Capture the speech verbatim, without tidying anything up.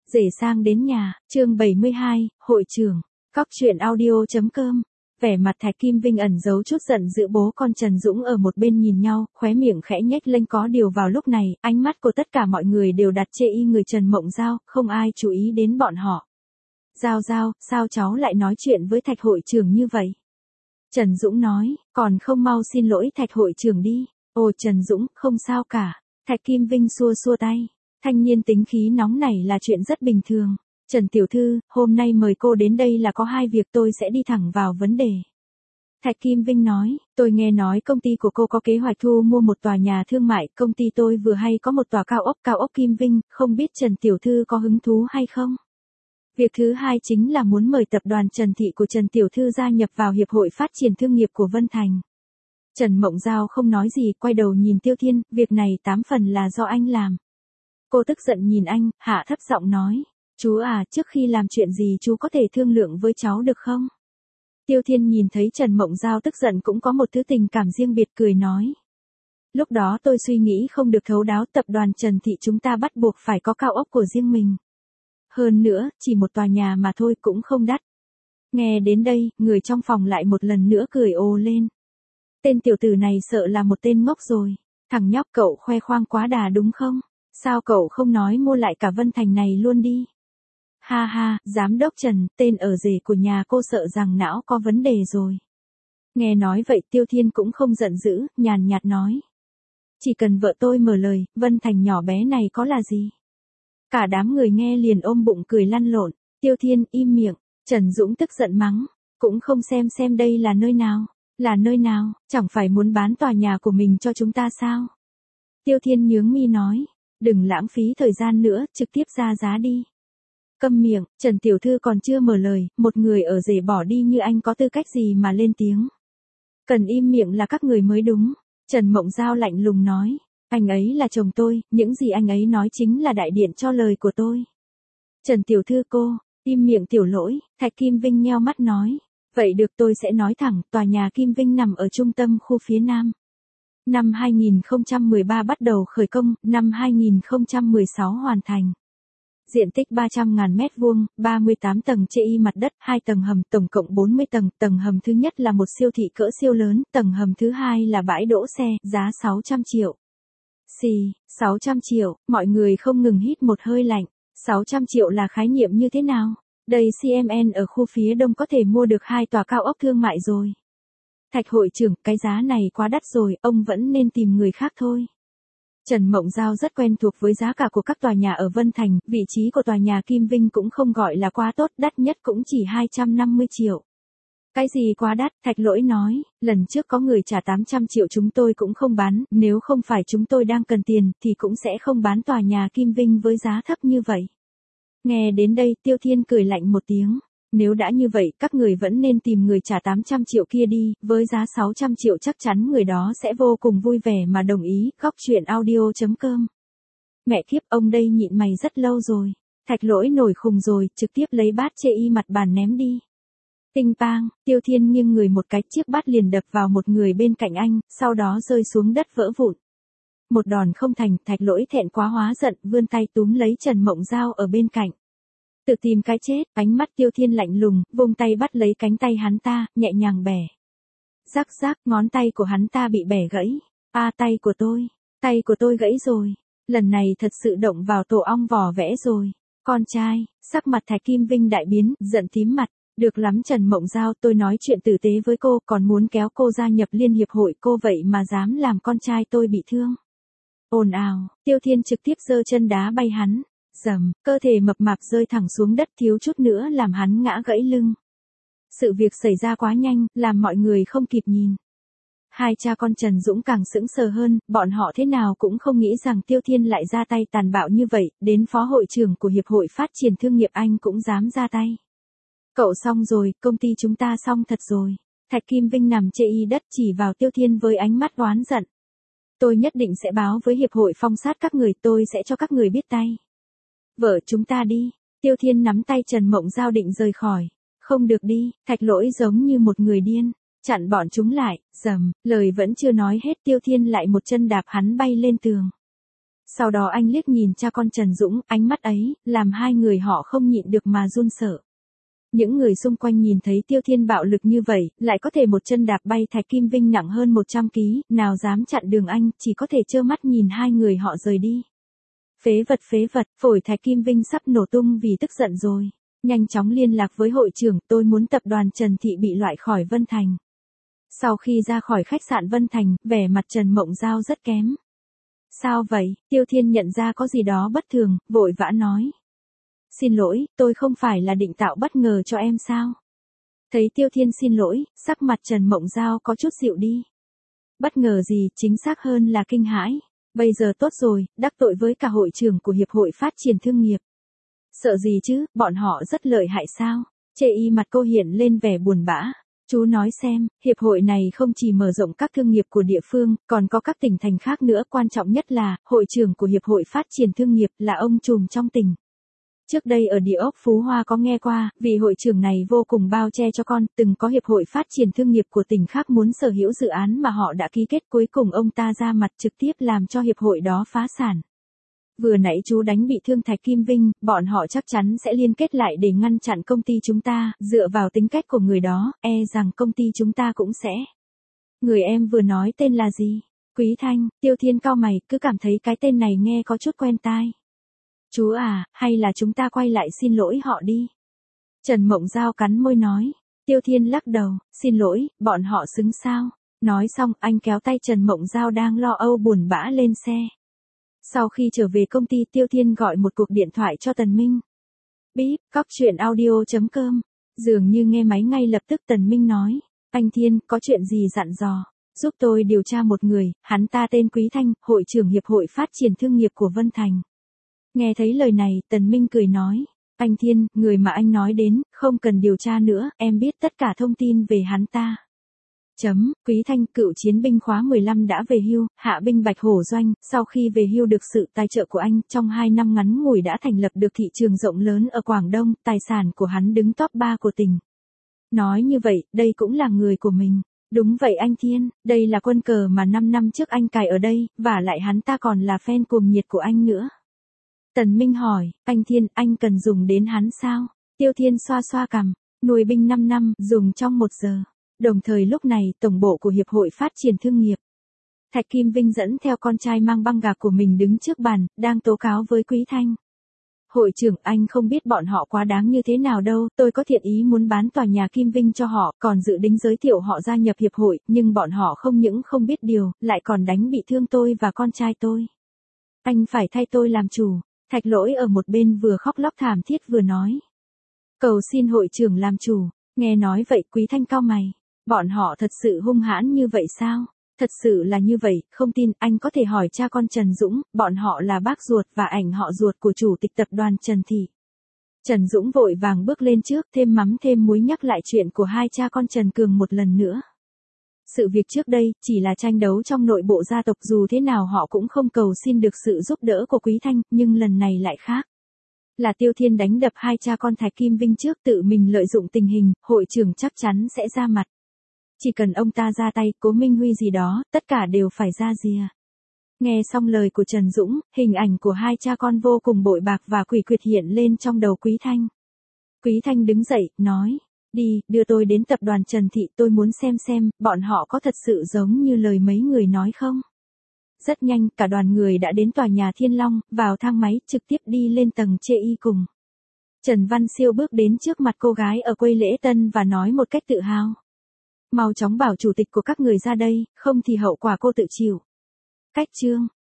Rể sang đến nhà, chương bảy mươi hai, hội trưởng, Cóc truyện audio.com. Vẻ mặt Thạch Kim Vinh ẩn giấu chút giận dữ, bố con Trần Dũng ở một bên nhìn nhau, khóe miệng khẽ nhếch lên. Có điều vào lúc này, ánh mắt của tất cả mọi người đều đặt chê y người Trần Mộng Giao, không ai chú ý đến bọn họ. Giao Giao, sao cháu lại nói chuyện với Thạch hội trưởng như vậy? Trần Dũng nói, còn không mau xin lỗi Thạch hội trưởng đi. Ồ Trần Dũng, không sao cả. Thạch Kim Vinh xua xua tay. Thanh niên tính khí nóng nảy là chuyện rất bình thường. Trần tiểu thư, hôm nay mời cô đến đây là có hai việc, tôi sẽ đi thẳng vào vấn đề. Thạch Kim Vinh nói, tôi nghe nói công ty của cô có kế hoạch thu mua một tòa nhà thương mại, công ty tôi vừa hay có một tòa cao ốc, cao ốc Kim Vinh, không biết Trần tiểu thư có hứng thú hay không? Việc thứ hai chính là muốn mời tập đoàn Trần Thị của Trần tiểu thư gia nhập vào Hiệp hội Phát triển Thương nghiệp của Vân Thành. Trần Mộng Giao không nói gì, quay đầu nhìn Tiêu Thiên, việc này tám phần là do anh làm. Cô tức giận nhìn anh, hạ thấp giọng nói, chú à, trước khi làm chuyện gì chú có thể thương lượng với cháu được không? Tiêu Thiên nhìn thấy Trần Mộng Giao tức giận cũng có một thứ tình cảm riêng biệt, cười nói. Lúc đó tôi suy nghĩ không được thấu đáo, tập đoàn Trần Thị chúng ta bắt buộc phải có cao ốc của riêng mình. Hơn nữa, chỉ một tòa nhà mà thôi cũng không đắt. Nghe đến đây, người trong phòng lại một lần nữa cười ồ lên. Tên tiểu tử này sợ là một tên ngốc rồi. Thằng nhóc, cậu khoe khoang quá đà đúng không? Sao cậu không nói mua lại cả Vân Thành này luôn đi? Ha ha, giám đốc Trần, tên ở rể của nhà cô sợ rằng não có vấn đề rồi. Nghe nói vậy Tiêu Thiên cũng không giận dữ, nhàn nhạt nói. Chỉ cần vợ tôi mở lời, Vân Thành nhỏ bé này có là gì? Cả đám người nghe liền ôm bụng cười lăn lộn. Tiêu Thiên im miệng. Trần Dũng tức giận mắng. Cũng không xem xem đây là nơi nào. Là nơi nào, chẳng phải muốn bán tòa nhà của mình cho chúng ta sao? Tiêu Thiên nhướng mi nói. Đừng lãng phí thời gian nữa, trực tiếp ra giá đi. Câm miệng, Trần tiểu thư còn chưa mở lời, một người ở rể bỏ đi như anh có tư cách gì mà lên tiếng. Cần im miệng là các người mới đúng. Trần Mộng Giao lạnh lùng nói. Anh ấy là chồng tôi, những gì anh ấy nói chính là đại diện cho lời của tôi. Trần tiểu thư cô, im miệng tiểu lỗi, Thạch Kim Vinh nheo mắt nói. Vậy được, tôi sẽ nói thẳng, tòa nhà Kim Vinh nằm ở trung tâm khu phía Nam. Năm hai nghìn không trăm mười ba bắt đầu khởi công, năm hai nghìn không trăm mười sáu hoàn thành. Diện tích ba trăm nghìn mét vuông, ba mươi tám tầng chê y mặt đất, hai tầng hầm, tổng cộng bốn mươi tầng, tầng hầm thứ nhất là một siêu thị cỡ siêu lớn, tầng hầm thứ hai là bãi đỗ xe, giá sáu trăm triệu. Xì, sáu trăm triệu, mọi người không ngừng hít một hơi lạnh. sáu trăm triệu là khái niệm như thế nào? Đây xê em en ở khu phía đông có thể mua được hai tòa cao ốc thương mại rồi. Thạch hội trưởng, cái giá này quá đắt rồi, ông vẫn nên tìm người khác thôi. Trần Mộng Giao rất quen thuộc với giá cả của các tòa nhà ở Vân Thành, vị trí của tòa nhà Kim Vinh cũng không gọi là quá tốt, đắt nhất cũng chỉ hai trăm năm mươi triệu. Cái gì quá đắt, Thạch Lỗi nói, lần trước có người trả tám trăm triệu chúng tôi cũng không bán, nếu không phải chúng tôi đang cần tiền thì cũng sẽ không bán tòa nhà Kim Vinh với giá thấp như vậy. Nghe đến đây Tiêu Thiên cười lạnh một tiếng. Nếu đã như vậy, các người vẫn nên tìm người trả tám trăm triệu kia đi, với giá sáu trăm triệu chắc chắn người đó sẽ vô cùng vui vẻ mà đồng ý. Cóc truyện audio.com. Mẹ kiếp, ông đây nhịn mày rất lâu rồi. Thạch Lỗi nổi khùng rồi, trực tiếp lấy bát chê y mặt bàn ném đi. Tinh pang, Tiêu Thiên nghiêng người một cái, chiếc bát liền đập vào một người bên cạnh anh, sau đó rơi xuống đất vỡ vụn. Một đòn không thành, Thạch Lỗi thẹn quá hóa giận, vươn tay túm lấy Trần Mộng Giao ở bên cạnh. Tự tìm cái chết, ánh mắt Tiêu Thiên lạnh lùng, vung tay bắt lấy cánh tay hắn ta, nhẹ nhàng bẻ. Rắc rắc, ngón tay của hắn ta bị bẻ gãy. A à, tay của tôi, tay của tôi gãy rồi. Lần này thật sự động vào tổ ong vò vẽ rồi. Con trai, sắc mặt Thạch Kim Vinh đại biến, giận tím mặt. Được lắm Trần Mộng Giao, tôi nói chuyện tử tế với cô, còn muốn kéo cô gia nhập Liên Hiệp hội, cô vậy mà dám làm con trai tôi bị thương. Ồn ào, Tiêu Thiên trực tiếp giơ chân đá bay hắn. Dầm, cơ thể mập mạp rơi thẳng xuống đất, thiếu chút nữa làm hắn ngã gãy lưng. Sự việc xảy ra quá nhanh, làm mọi người không kịp nhìn. Hai cha con Trần Dũng càng sững sờ hơn, bọn họ thế nào cũng không nghĩ rằng Tiêu Thiên lại ra tay tàn bạo như vậy, đến phó hội trưởng của Hiệp hội Phát triển Thương nghiệp anh cũng dám ra tay. Cậu xong rồi, công ty chúng ta xong thật rồi. Thạch Kim Vinh nằm chê y đất chỉ vào Tiêu Thiên với ánh mắt oán giận. Tôi nhất định sẽ báo với Hiệp hội phong sát các người, tôi sẽ cho các người biết tay. Vợ chúng ta đi. Tiêu Thiên nắm tay Trần Mộng Giao định rời khỏi. Không được đi, Thạch Lỗi giống như một người điên. Chặn bọn chúng lại, dầm, lời vẫn chưa nói hết Tiêu Thiên lại một chân đạp hắn bay lên tường. Sau đó anh liếc nhìn cha con Trần Dũng, ánh mắt ấy, làm hai người họ không nhịn được mà run sợ. Những người xung quanh nhìn thấy Tiêu Thiên bạo lực như vậy, lại có thể một chân đạp bay Thạch Kim Vinh nặng hơn một trăm ki lô gam, nào dám chặn đường anh, chỉ có thể trơ mắt nhìn hai người họ rời đi. Phế vật phế vật, phổi Thạch Kim Vinh sắp nổ tung vì tức giận rồi. Nhanh chóng liên lạc với hội trưởng, tôi muốn tập đoàn Trần Thị bị loại khỏi Vân Thành. Sau khi ra khỏi khách sạn Vân Thành, vẻ mặt Trần Mộng Giao rất kém. Sao vậy? Tiêu Thiên nhận ra có gì đó bất thường, vội vã nói. Xin lỗi, tôi không phải là định tạo bất ngờ cho em sao? Thấy Tiêu Thiên xin lỗi, sắc mặt Trần Mộng Giao có chút dịu đi. Bất ngờ gì, chính xác hơn là kinh hãi. Bây giờ tốt rồi, đắc tội với cả hội trưởng của Hiệp hội Phát triển Thương nghiệp. Sợ gì chứ, bọn họ rất lợi hại sao? Chê y mặt cô hiện lên vẻ buồn bã. Chú nói xem, hiệp hội này không chỉ mở rộng các thương nghiệp của địa phương, còn có các tỉnh thành khác nữa, quan trọng nhất là, hội trưởng của Hiệp hội Phát triển Thương nghiệp là ông trùm trong tỉnh. Trước đây ở địa ốc Phú Hoa có nghe qua, vị hội trưởng này vô cùng bao che cho con, từng có Hiệp hội Phát triển Thương nghiệp của tỉnh khác muốn sở hữu dự án mà họ đã ký kết, cuối cùng ông ta ra mặt trực tiếp làm cho hiệp hội đó phá sản. Vừa nãy chú đánh bị thương Thạch Kim Vinh, bọn họ chắc chắn sẽ liên kết lại để ngăn chặn công ty chúng ta, dựa vào tính cách của người đó, e rằng công ty chúng ta cũng sẽ. Người em vừa nói tên là gì? Quý Thanh. Tiêu Thiên cau mày, cứ cảm thấy cái tên này nghe có chút quen tai. Chú à, hay là chúng ta quay lại xin lỗi họ đi. Trần Mộng Giao cắn môi nói. Tiêu Thiên lắc đầu, xin lỗi, bọn họ xứng sao? Nói xong, anh kéo tay Trần Mộng Giao đang lo âu buồn bã lên xe. Sau khi trở về công ty, Tiêu Thiên gọi một cuộc điện thoại cho Tần Minh. Bíp, cóc truyện audio chấm com. Dường như nghe máy ngay lập tức Tần Minh nói. Anh Thiên, có chuyện gì dặn dò? Giúp tôi điều tra một người, hắn ta tên Quý Thanh, hội trưởng Hiệp hội Phát triển Thương nghiệp của Vân Thành. Nghe thấy lời này, Tần Minh cười nói. Anh Thiên, người mà anh nói đến, không cần điều tra nữa, em biết tất cả thông tin về hắn ta. Chấm, Quý Thanh, cựu chiến binh khóa mười lăm đã về hưu, hạ binh Bạch Hổ Doanh, sau khi về hưu được sự tài trợ của anh, trong hai năm ngắn ngủi đã thành lập được thị trường rộng lớn ở Quảng Đông, tài sản của hắn đứng top ba của tỉnh. Nói như vậy, đây cũng là người của mình. Đúng vậy anh Thiên, đây là quân cờ mà năm năm trước anh cài ở đây, và lại hắn ta còn là fan cuồng nhiệt của anh nữa. Tần Minh hỏi, anh Thiên, anh cần dùng đến hắn sao? Tiêu Thiên xoa xoa cằm, nuôi binh năm năm, dùng trong một giờ. Đồng thời lúc này, tổng bộ của Hiệp hội Phát triển Thương nghiệp. Thạch Kim Vinh dẫn theo con trai mang băng gạc của mình đứng trước bàn, đang tố cáo với Quý Thanh. Hội trưởng, anh không biết bọn họ quá đáng như thế nào đâu, tôi có thiện ý muốn bán tòa nhà Kim Vinh cho họ, còn dự định giới thiệu họ gia nhập hiệp hội, nhưng bọn họ không những không biết điều, lại còn đánh bị thương tôi và con trai tôi. Anh phải thay tôi làm chủ. Thạch Lỗi ở một bên vừa khóc lóc thảm thiết vừa nói. Cầu xin hội trưởng làm chủ. Nghe nói vậy Quý Thanh cau mày. Bọn họ thật sự hung hãn như vậy sao? Thật sự là như vậy, không tin anh có thể hỏi cha con Trần Dũng, bọn họ là bác ruột và ảnh họ ruột của chủ tịch tập đoàn Trần Thị. Trần Dũng vội vàng bước lên trước, thêm mắm thêm muối nhắc lại chuyện của hai cha con Trần Cường một lần nữa. Sự việc trước đây, chỉ là tranh đấu trong nội bộ gia tộc, dù thế nào họ cũng không cầu xin được sự giúp đỡ của Quý Thanh, nhưng lần này lại khác. Là Tiêu Thiên đánh đập hai cha con Thạch Kim Vinh trước, tự mình lợi dụng tình hình, hội trưởng chắc chắn sẽ ra mặt. Chỉ cần ông ta ra tay, Cố Minh Huy gì đó, tất cả đều phải ra rìa. Nghe xong lời của Trần Dũng, hình ảnh của hai cha con vô cùng bội bạc và quỷ quyệt hiện lên trong đầu Quý Thanh. Quý Thanh đứng dậy, nói, đi, đưa tôi đến tập đoàn Trần Thị, tôi muốn xem xem, bọn họ có thật sự giống như lời mấy người nói không? Rất nhanh, cả đoàn người đã đến tòa nhà Thiên Long, vào thang máy, trực tiếp đi lên tầng chê y cùng. Trần Văn Siêu bước đến trước mặt cô gái ở quầy lễ tân và nói một cách tự hào. Mau chóng bảo chủ tịch của các người ra đây, không thì hậu quả cô tự chịu. Cách chương.